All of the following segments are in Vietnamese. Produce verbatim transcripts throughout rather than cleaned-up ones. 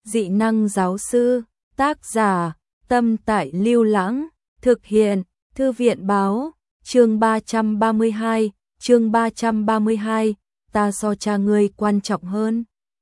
dị năng giáo sư, tác giả, Tâm Tại Lưu Lãng, thực hiện, Thư viện báo, chương ba trăm ba mươi hai, chương ba trăm ba mươi hai, ta so cha ngươi quan trọng hơn.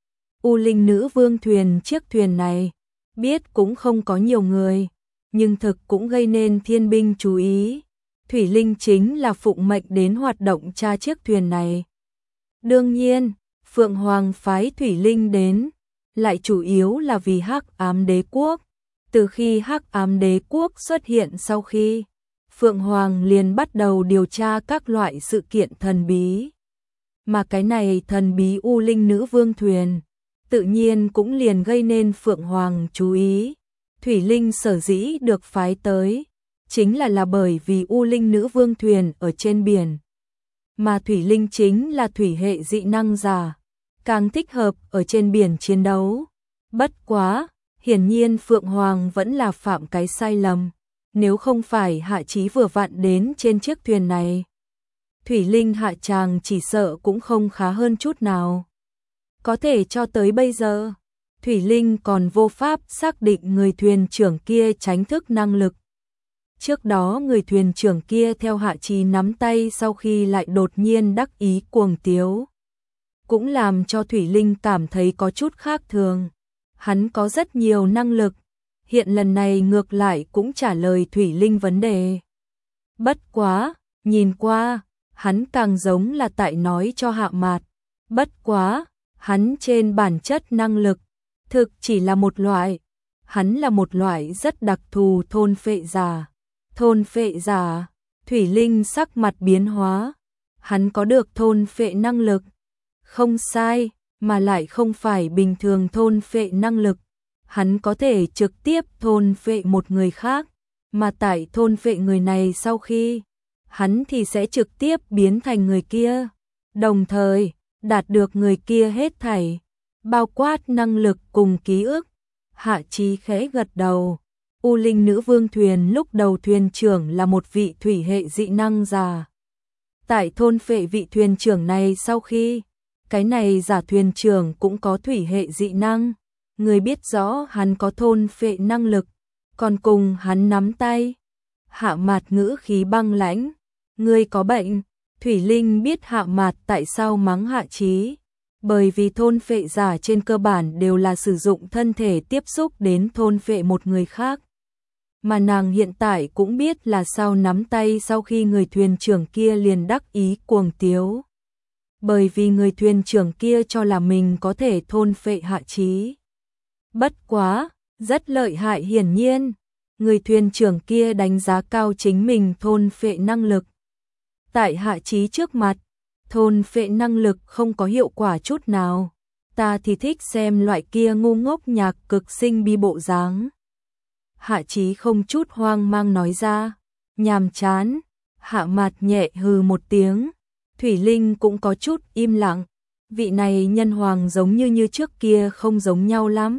U Linh Nữ Vương thuyền chiếc thuyền này, biết cũng không có nhiều người, nhưng thực cũng gây nên thiên binh chú ý. Thủy Linh chính là phụng mệnh đến hoạt động tra chiếc thuyền này. Đương nhiên, Phượng Hoàng phái Thủy Linh đến, lại chủ yếu là vì Hắc Ám Đế Quốc. Từ khi Hắc Ám Đế Quốc xuất hiện sau khi, Phượng Hoàng liền bắt đầu điều tra các loại sự kiện thần bí. Mà cái này thần bí U Linh Nữ Vương thuyền, tự nhiên cũng liền gây nên Phượng Hoàng chú ý. Thủy Linh sở dĩ được phái tới, chính là là bởi vì U Linh Nữ Vương thuyền ở trên biển. Mà Thủy Linh chính là thủy hệ dị năng giả, càng thích hợp ở trên biển chiến đấu. Bất quá, hiển nhiên Phượng Hoàng vẫn là phạm cái sai lầm, nếu không phải Hạ Chí vừa vặn đến trên chiếc thuyền này, Thủy Linh hạ tràng chỉ sợ cũng không khá hơn chút nào. Có thể cho tới bây giờ, Thủy Linh còn vô pháp xác định người thuyền trưởng kia tránh thức năng lực. Trước đó người thuyền trưởng kia theo Hạ Chí nắm tay sau khi lại đột nhiên đắc ý cuồng tiếu, cũng làm cho Thủy Linh cảm thấy có chút khác thường. Hắn có rất nhiều năng lực, hiện lần này ngược lại cũng trả lời Thủy Linh vấn đề. Bất quá, nhìn qua, hắn càng giống là tại nói cho Hạ Mạt. Bất quá, hắn trên bản chất năng lực, thực chỉ là một loại. Hắn là một loại rất đặc thù thôn phệ giả. Thôn phệ giả, Thủy Linh sắc mặt biến hóa. Hắn có được thôn phệ năng lực. Không sai, mà lại không phải bình thường thôn phệ năng lực. Hắn có thể trực tiếp thôn phệ một người khác, mà tại thôn phệ người này sau khi, hắn thì sẽ trực tiếp biến thành người kia, đồng thời đạt được người kia hết thảy, bao quát năng lực cùng ký ức. Hạ Chí khẽ gật đầu. U Linh Nữ Vương thuyền lúc đầu thuyền trưởng là một vị thủy hệ dị năng giả. Tại thôn phệ vị thuyền trưởng này sau khi, cái này giả thuyền trưởng cũng có thủy hệ dị năng. Người biết rõ hắn có thôn phệ năng lực, còn cùng hắn nắm tay. Hạ Mạt ngữ khí băng lãnh, ngươi có bệnh. Thủy Linh biết Hạ Mạt tại sao mắng Hạ Chí, bởi vì thôn phệ giả trên cơ bản đều là sử dụng thân thể tiếp xúc đến thôn phệ một người khác. Mà nàng hiện tại cũng biết là sao nắm tay sau khi người thuyền trưởng kia liền đắc ý cuồng tiếu. Bởi vì người thuyền trưởng kia cho là mình có thể thôn phệ Hạ Chí. Bất quá, rất lợi hại hiển nhiên, người thuyền trưởng kia đánh giá cao chính mình thôn phệ năng lực. Tại Hạ Chí trước mặt, thôn phệ năng lực không có hiệu quả chút nào. Ta thì thích xem loại kia ngu ngốc nhạc cực sinh bi bộ dáng. Hạ Chí không chút hoang mang nói ra, nhàm chán. Hạ Mạt nhẹ hừ một tiếng. Thủy Linh cũng có chút im lặng. Vị này nhân hoàng giống như như trước kia không giống nhau lắm.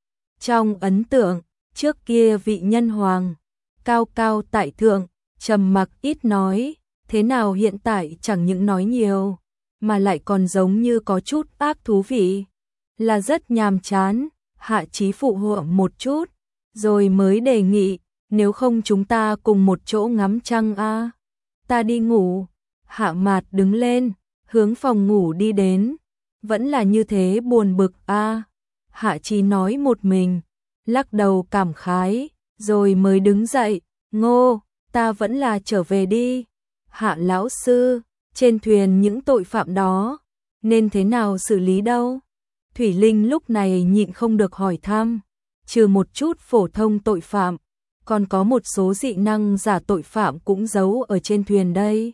Trong ấn tượng, trước kia vị nhân hoàng, cao cao tại thượng, trầm mặc ít nói, thế nào hiện tại chẳng những nói nhiều, mà lại còn giống như có chút ác thú vị, là rất nhàm chán. Hạ Chí phụ hộ một chút, rồi mới đề nghị, nếu không chúng ta cùng một chỗ ngắm trăng a. Ta đi ngủ. Hạ Mạt đứng lên, hướng phòng ngủ đi đến, vẫn là như thế buồn bực a. Hạ Chí nói một mình, lắc đầu cảm khái, rồi mới đứng dậy, ngô, ta vẫn là trở về đi. Hạ lão sư, trên thuyền những tội phạm đó, nên thế nào xử lý đâu? Thủy Linh lúc này nhịn không được hỏi thăm, trừ một chút phổ thông tội phạm, còn có một số dị năng giả tội phạm cũng giấu ở trên thuyền đây.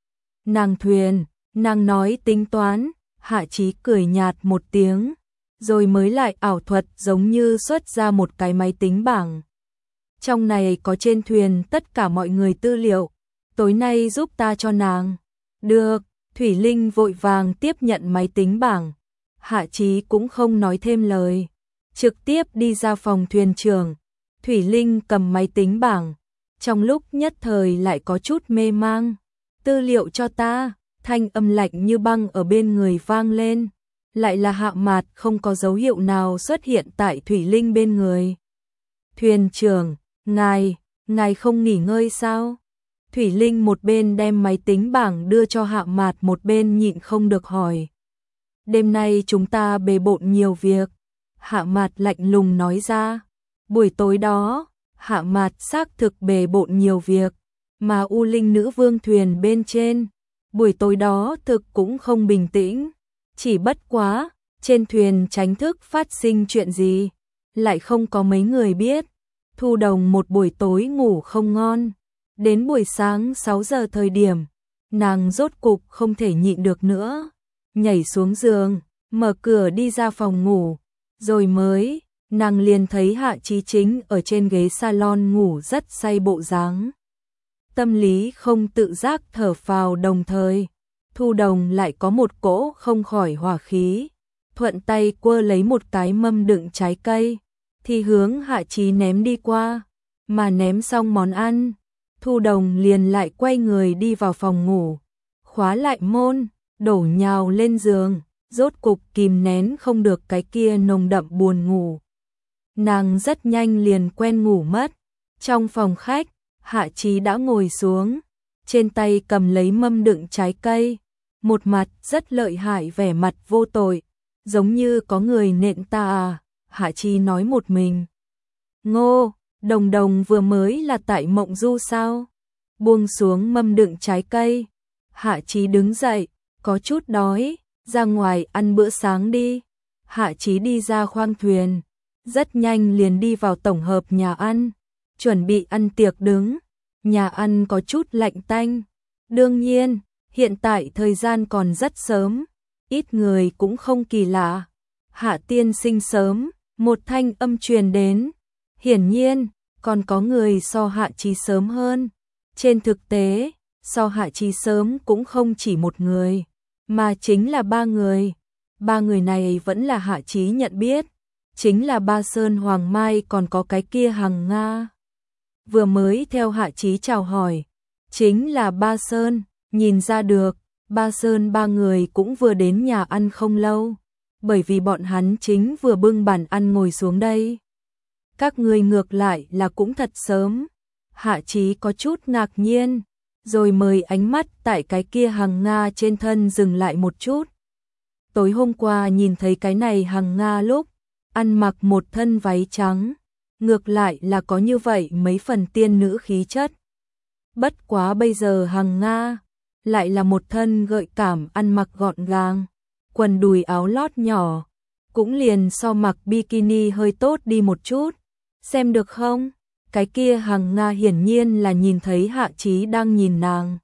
Nàng thuyền, nàng nói tính toán. Hạ Chí cười nhạt một tiếng, rồi mới lại ảo thuật giống như xuất ra một cái máy tính bảng. Trong này có trên thuyền tất cả mọi người tư liệu, tối nay giúp ta cho nàng. Được, Thủy Linh vội vàng tiếp nhận máy tính bảng. Hạ Chí cũng không nói thêm lời, trực tiếp đi ra phòng thuyền trưởng. Thủy Linh cầm máy tính bảng, trong lúc nhất thời lại có chút mê mang. Tư liệu cho ta, thanh âm lạnh như băng ở bên người vang lên. lại là Hạ Mạt không có dấu hiệu nào xuất hiện tại Thủy Linh bên người. Thuyền trưởng, ngài, ngài không nghỉ ngơi sao? Thủy Linh một bên đem máy tính bảng đưa cho Hạ Mạt, một bên nhịn không được hỏi. Đêm nay chúng ta bề bộn nhiều việc. Hạ Mạt lạnh lùng nói ra. Buổi tối đó, Hạ Mạt xác thực bề bộn nhiều việc, mà U Linh nữ vương thuyền bên trên, buổi tối đó thực cũng không bình tĩnh. Chỉ bất quá, trên thuyền tránh thức phát sinh chuyện gì, lại không có mấy người biết. Thu Đồng một buổi tối ngủ không ngon, đến buổi sáng sáu giờ thời điểm, nàng rốt cục không thể nhịn được nữa, nhảy xuống giường, mở cửa đi ra phòng ngủ, rồi mới, nàng liền thấy Hạ Chí Chính ở trên ghế salon ngủ rất say bộ dáng. Tâm lý không tự giác thở phào, đồng thời Thu Đồng lại có một cỗ không khỏi hỏa khí, thuận tay quơ lấy một cái mâm đựng trái cây, thì hướng Hạ Chí ném đi qua, mà ném xong món ăn, Thu Đồng liền lại quay người đi vào phòng ngủ, khóa lại môn, đổ nhào lên giường, rốt cục kìm nén không được cái kia nồng đậm buồn ngủ. Nàng rất nhanh liền quen ngủ mất. Trong phòng khách, Hạ Chí đã ngồi xuống, trên tay cầm lấy mâm đựng trái cây, một mặt rất lợi hại, vẻ mặt vô tội, giống như có người nện ta à. Hạ Chí nói một mình. Ngô, Đồng Đồng vừa mới là tại mộng du sao? Buông xuống mâm đựng trái cây, Hạ Chí đứng dậy, có chút đói, ra ngoài ăn bữa sáng đi. Hạ Chí đi ra khoang thuyền, rất nhanh liền đi vào tổng hợp nhà ăn, chuẩn bị ăn tiệc đứng. Nhà ăn có chút lạnh tanh. Đương nhiên, hiện tại thời gian còn rất sớm, ít người cũng không kỳ lạ. Hạ tiên sinh sớm, một thanh âm truyền đến. Hiển nhiên, còn có người so Hạ Chí sớm hơn. Trên thực tế, so Hạ Chí sớm cũng không chỉ một người, mà chính là ba người. Ba người này vẫn là Hạ Chí nhận biết, chính là Ba Sơn Hoàng Mai, còn có cái kia Hằng Nga. Vừa mới theo Hạ Chí chào hỏi, chính là Ba Sơn, nhìn ra được, Ba Sơn ba người cũng vừa đến nhà ăn không lâu, bởi vì bọn hắn chính vừa bưng bàn ăn ngồi xuống đây. Các người ngược lại là cũng thật sớm. Hạ Chí có chút ngạc nhiên, rồi mời ánh mắt tại cái kia Hằng Nga trên thân dừng lại một chút. Tối hôm qua nhìn thấy cái này Hằng Nga lúc ăn mặc một thân váy trắng, ngược lại là có như vậy mấy phần tiên nữ khí chất. Bất quá bây giờ Hằng Nga lại là một thân gợi cảm, ăn mặc gọn gàng, quần đùi áo lót nhỏ, cũng liền so mặc bikini hơi tốt đi một chút. Xem được không? Cái kia Hằng Nga hiển nhiên là nhìn thấy Hạ Chí đang nhìn nàng.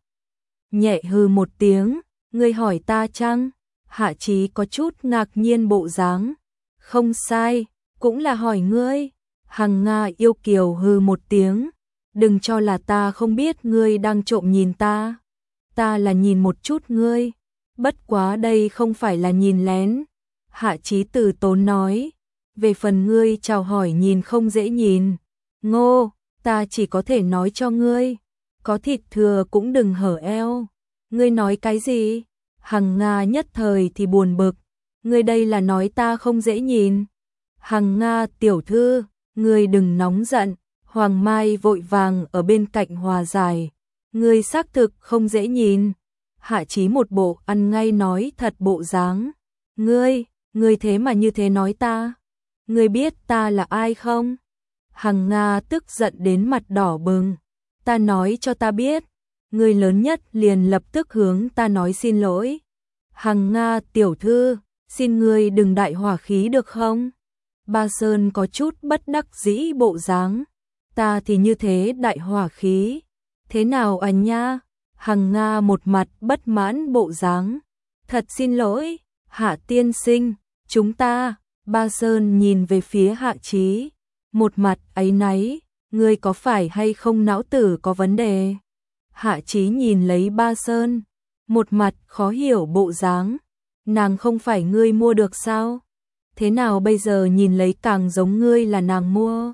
Nhẹ hừ một tiếng, ngươi hỏi ta chăng? Hạ Chí có chút ngạc nhiên bộ dáng. Không sai, cũng là hỏi ngươi. Hằng Nga yêu kiều hừ một tiếng. Đừng cho là ta không biết ngươi đang trộm nhìn ta. Ta là nhìn một chút ngươi. Bất quá đây không phải là nhìn lén. Hạ Chí từ tốn nói. Về phần ngươi chào hỏi nhìn không dễ nhìn. Ngô, ta chỉ có thể nói cho ngươi. Có thịt thừa cũng đừng hở eo. Ngươi nói cái gì? Hằng Nga nhất thời thì buồn bực. Ngươi đây là nói ta không dễ nhìn. Hằng Nga tiểu thư, ngươi đừng nóng giận. Hoàng Mai vội vàng ở bên cạnh hòa giải. Ngươi xác thực không dễ nhìn. Hạ Chí một bộ ăn ngay nói thật bộ dáng. Ngươi, ngươi thế mà như thế nói ta. Ngươi biết ta là ai không? Hằng Nga tức giận đến mặt đỏ bừng. Ta nói cho ta biết. Ngươi lớn nhất liền lập tức hướng ta nói xin lỗi. Hằng Nga tiểu thư, xin ngươi đừng đại hỏa khí được không? Ba Sơn có chút bất đắc dĩ bộ dáng. Ta thì như thế đại hỏa khí. Thế nào à nha? Hằng Nga một mặt bất mãn bộ dáng. Thật xin lỗi, Hạ tiên sinh, chúng ta. Ba Sơn nhìn về phía Hạ Chí, một mặt áy náy, ngươi có phải hay không não tử có vấn đề? Hạ Chí nhìn lấy Ba Sơn, một mặt khó hiểu bộ dáng, nàng không phải ngươi mua được sao? Thế nào bây giờ nhìn lấy càng giống ngươi là nàng mua?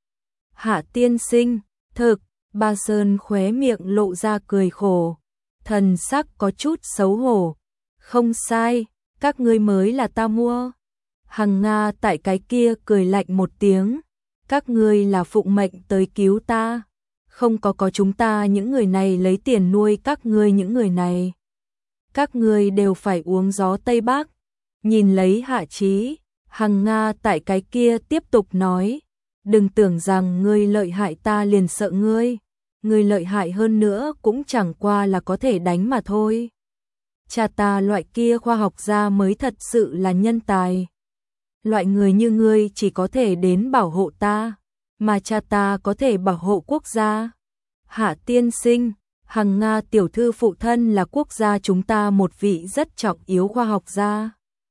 Hạ tiên sinh, thực, Ba Sơn khóe miệng lộ ra cười khổ, thần sắc có chút xấu hổ. Không sai, Các ngươi mới là ta mua. Hằng Nga tại cái kia cười lạnh một tiếng. Các ngươi là phụng mệnh tới cứu ta. Không có có chúng ta những người này lấy tiền nuôi các ngươi những người này. Các ngươi đều phải uống gió Tây Bắc. Nhìn lấy Hạ Chí, Hằng Nga tại cái kia tiếp tục nói. Đừng tưởng rằng ngươi lợi hại ta liền sợ ngươi. Ngươi lợi hại hơn nữa cũng chẳng qua là có thể đánh mà thôi. Cha ta loại kia khoa học gia mới thật sự là nhân tài. Loại người như ngươi chỉ có thể đến bảo hộ ta, mà cha ta có thể bảo hộ quốc gia. Hạ tiên sinh, Hằng Nga tiểu thư phụ thân là quốc gia chúng ta một vị rất trọng yếu khoa học gia.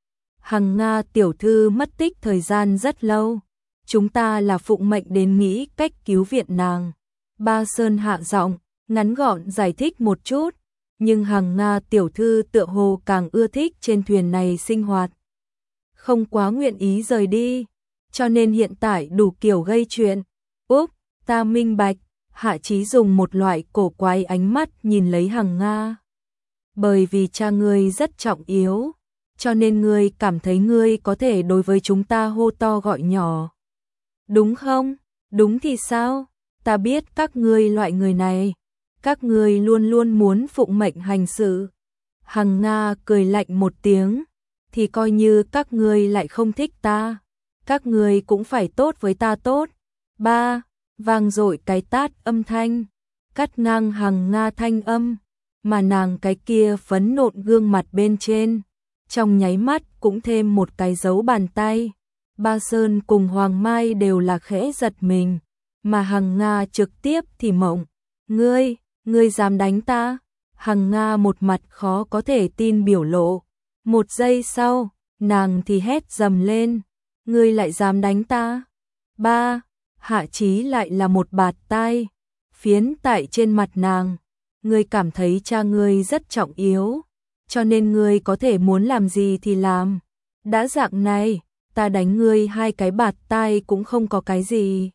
Hằng Nga tiểu thư mất tích thời gian rất lâu. Chúng ta là phụng mệnh đến nghĩ cách cứu viện nàng. Ba Sơn hạ giọng, ngắn gọn giải thích một chút. Nhưng Hằng Nga tiểu thư tựa hồ càng ưa thích trên thuyền này sinh hoạt. Không quá nguyện ý rời đi. Cho nên hiện tại đủ kiểu gây chuyện. Úp, ta minh bạch. Hạ Chí dùng một loại cổ quái ánh mắt nhìn lấy Hằng Nga. Bởi vì cha ngươi rất trọng yếu. Cho nên ngươi cảm thấy ngươi có thể đối với chúng ta hô to gọi nhỏ. Đúng không? Đúng thì sao? Ta biết các ngươi loại người này. Các ngươi luôn luôn muốn phụng mệnh hành sự. Hằng Nga cười lạnh một tiếng. Thì coi như các ngươi lại không thích ta. Các ngươi cũng phải tốt với ta tốt. Ba, vang dội cái tát âm thanh. Cắt ngang Hằng Nga thanh âm. Mà nàng cái kia phấn nộn gương mặt bên trên. Trong nháy mắt cũng thêm một cái dấu bàn tay. Ba Sơn cùng Hoàng Mai đều là khẽ giật mình. Mà Hằng Nga trực tiếp thì mộng. Ngươi, ngươi dám đánh ta? Hằng Nga một mặt khó có thể tin biểu lộ. Một giây sau, nàng thì hét dầm lên. Ngươi lại dám đánh ta? Ba, Hạ Chí lại là một bạt tai. Phiến tại trên mặt nàng. Ngươi cảm thấy cha ngươi rất trọng yếu. Cho nên ngươi có thể muốn làm gì thì làm. Đã dạng này, ta đánh ngươi hai cái bạt tai cũng không có cái gì.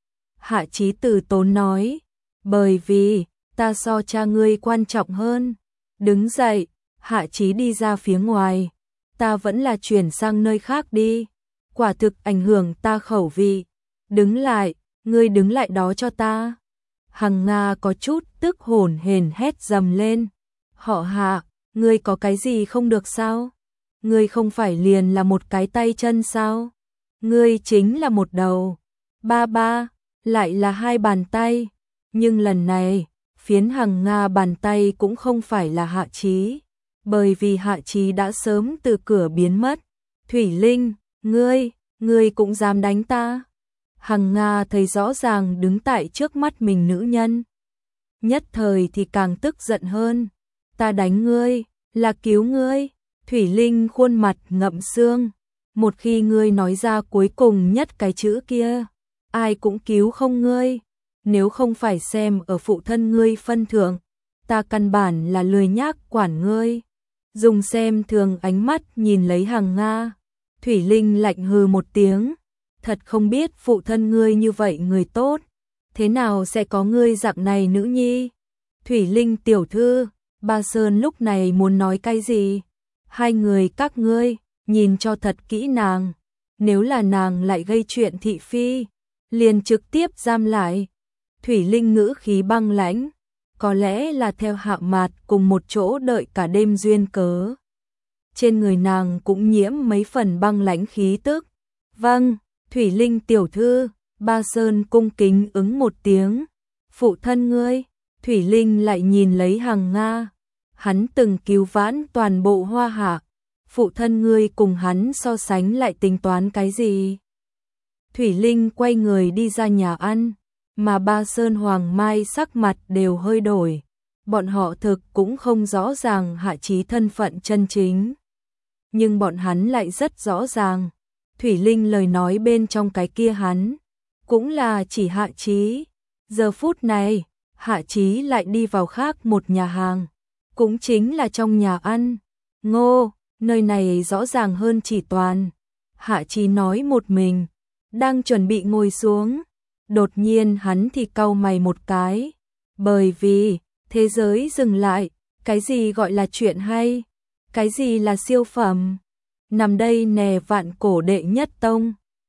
Hạ Chí từ tốn nói. Bởi vì, ta so cha ngươi quan trọng hơn. Đứng dậy, Hạ Chí đi ra phía ngoài. Ta vẫn là chuyển sang nơi khác đi. Quả thực ảnh hưởng ta khẩu vị. Đứng lại, ngươi đứng lại đó cho ta. Hằng Nga có chút tức hổn hển hét dầm lên. Họ Hạ, ngươi có cái gì không được sao? Ngươi không phải liền là một cái tay chân sao? Ngươi chính là một đầu. Ba ba, lại là hai bàn tay. Nhưng lần này, phiến Hằng Nga bàn tay cũng không phải là Hạ Chí. Bởi vì Hạ Chí đã sớm từ cửa biến mất. Thủy Linh, ngươi, ngươi cũng dám đánh ta? Hằng Nga thấy rõ ràng đứng tại trước mắt mình nữ nhân. Nhất thời thì càng tức giận hơn. Ta đánh ngươi, là cứu ngươi. Thủy Linh khuôn mặt ngậm xương. Một khi ngươi nói ra cuối cùng nhất cái chữ kia, ai cũng cứu không ngươi. Nếu không phải xem ở phụ thân ngươi phân thượng, ta căn bản là lười nhác quản ngươi. Dùng xem thường ánh mắt nhìn lấy Hằng Nga. Thủy Linh lạnh hừ một tiếng. Thật không biết phụ thân ngươi như vậy người tốt. Thế nào sẽ có ngươi dạng này nữ nhi? Thủy Linh tiểu thư, Ba Sơn lúc này muốn nói cái gì? Hai người các ngươi, nhìn cho thật kỹ nàng. Nếu là nàng lại gây chuyện thị phi, liền trực tiếp giam lại. Thủy Linh ngữ khí băng lãnh. Có lẽ là theo Hạ Mạt cùng một chỗ đợi cả đêm duyên cớ. Trên người nàng cũng nhiễm mấy phần băng lãnh khí tức. Vâng, Thủy Linh tiểu thư, Ba Sơn cung kính ứng một tiếng. Phụ thân ngươi, Thủy Linh lại nhìn lấy Hằng Nga. Hắn từng cứu vãn toàn bộ Hoa Hạ. Phụ thân ngươi cùng hắn so sánh lại tính toán cái gì? Thủy Linh quay người đi ra nhà ăn. Mà Ba Sơn Hoàng Mai sắc mặt đều hơi đổi. Bọn họ thực cũng không rõ ràng Hạ Chí thân phận chân chính. Nhưng bọn hắn lại rất rõ ràng. Thủy Linh lời nói bên trong cái kia hắn. Cũng là chỉ Hạ Chí. Giờ phút này, Hạ Chí lại đi vào khác một nhà hàng. Cũng chính là trong nhà ăn. Ngô, nơi này rõ ràng hơn chỉ toàn. Hạ Chí nói một mình. Đang chuẩn bị ngồi xuống. Đột nhiên hắn thì cau mày một cái. Bởi vì, thế giới dừng lại. Cái gì gọi là chuyện hay? Cái gì là siêu phẩm? nằm đây nè vạn cổ đệ nhất tông.